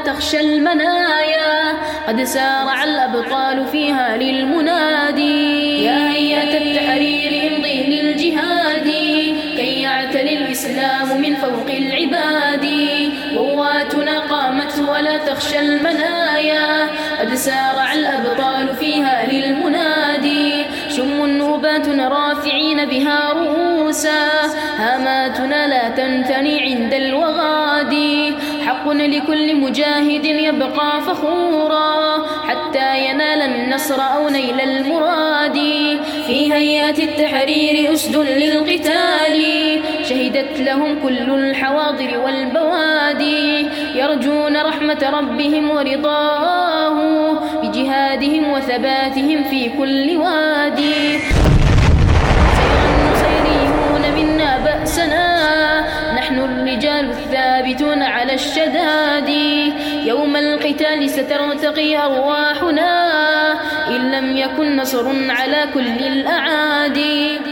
تخشى المنايا، قد سارع الأبطال فيها للمنادي. يا هيئة التحرير امضي للجهاد، كي يعتلي الإسلام من فوق العباد. قواتنا قامت ولا تخشى المنايا، قد سارع الأبطال فيها للمنادي. شم نوبات رافعين بها رؤوسا، هاماتنا لا تنثني عند الوغاد. حق لكل مجاهد يبقى فخورا، حتى ينال النصر أو نيل المراد. في هيئة التحرير أسد للقتال، شهدت لهم كل الحواضر والبوادي. يرجون رحمة ربهم ورضاه، بجهادهم وثباتهم في كل وادي. سيغن صيريون منا بأسنا، نحن الرجال الثابتون على الشداد. يوم القتال سترتقي أرواحنا، إن لم يكن نصر على كل الأعادي.